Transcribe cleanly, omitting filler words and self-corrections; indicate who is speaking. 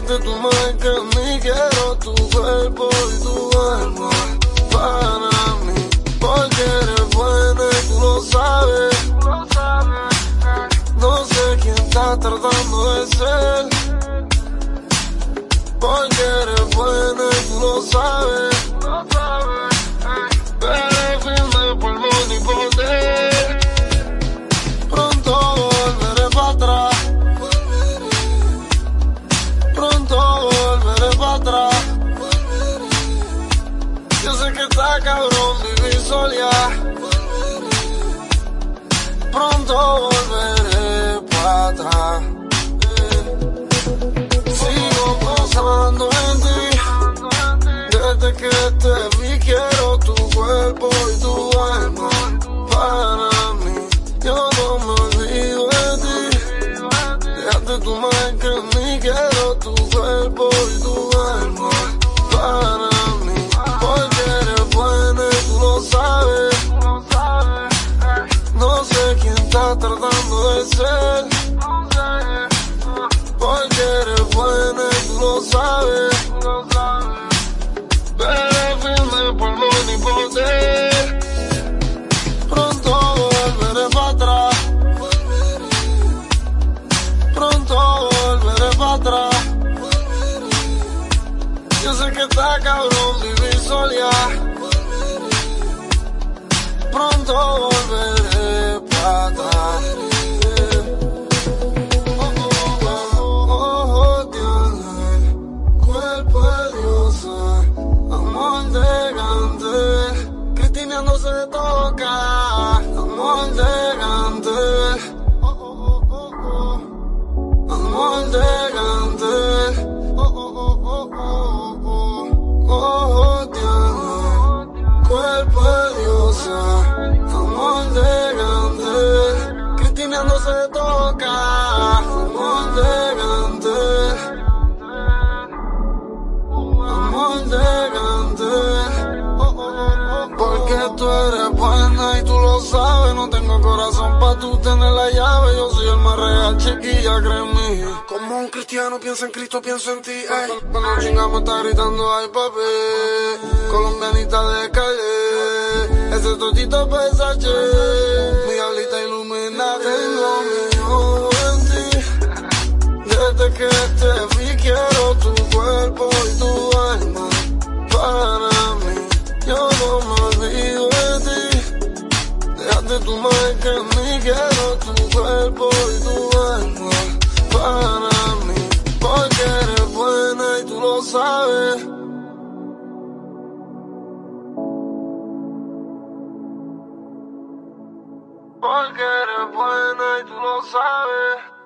Speaker 1: Dejaste tu marca en mí, quiero tu cuerpo y tu alma para mí, porque eres buena y tú lo sabes. No sé quién está tratando de ser, porque eres buena y tú lo sabes. Pero firme por poder. Pronto volveré para atrás. Pronto volveré para atrás. Yo sé que está cabrón vivir sola. Pronto volveré para atrás. Sigo pensando en ti. Desde que te vi quiero tu cuerpo y tu alma para mí. Yo no me olvido de ti. Dejaste tu marca en mí, quiero tu cuerpo y tu alma para mí, porque eres buena y tú lo sabes. No sé quién está tratando de ser, porque eres buena y tú lo sabes. Pero firme por poder. Pronto volveré para atrás. Pronto volveré para atrás. Yo sé que está cabrón vivir sola. Pronto volveré para atrás. Cuerpo de diosa, amor de grande, cristineando se toca, amor de grande, amor de grande, cuerpo de diosa, amor de grande, cristineando se toca, amor de grande. Porque tú eres buena y tú lo sabes. No tengo corazón pa' tú tener la llave. Yo soy el más real, chiquilla, créeme. Como un cristiano piensa en Cristo, pienso en ti, ey. Cuando chingamos está gritando, ay papi. Colombianita de calle, ese totito pesache. Mi diablita ilumina, tengo mi ojo en ti. Desde que te vi quiero tu cuerpo y tu alma para mí. Yo no me olvido de ti. Dejaste tu marca en mí, quiero tu cuerpo y tu alma para mí, porque eres buena y tú lo sabes. Porque eres buena y tú lo sabes.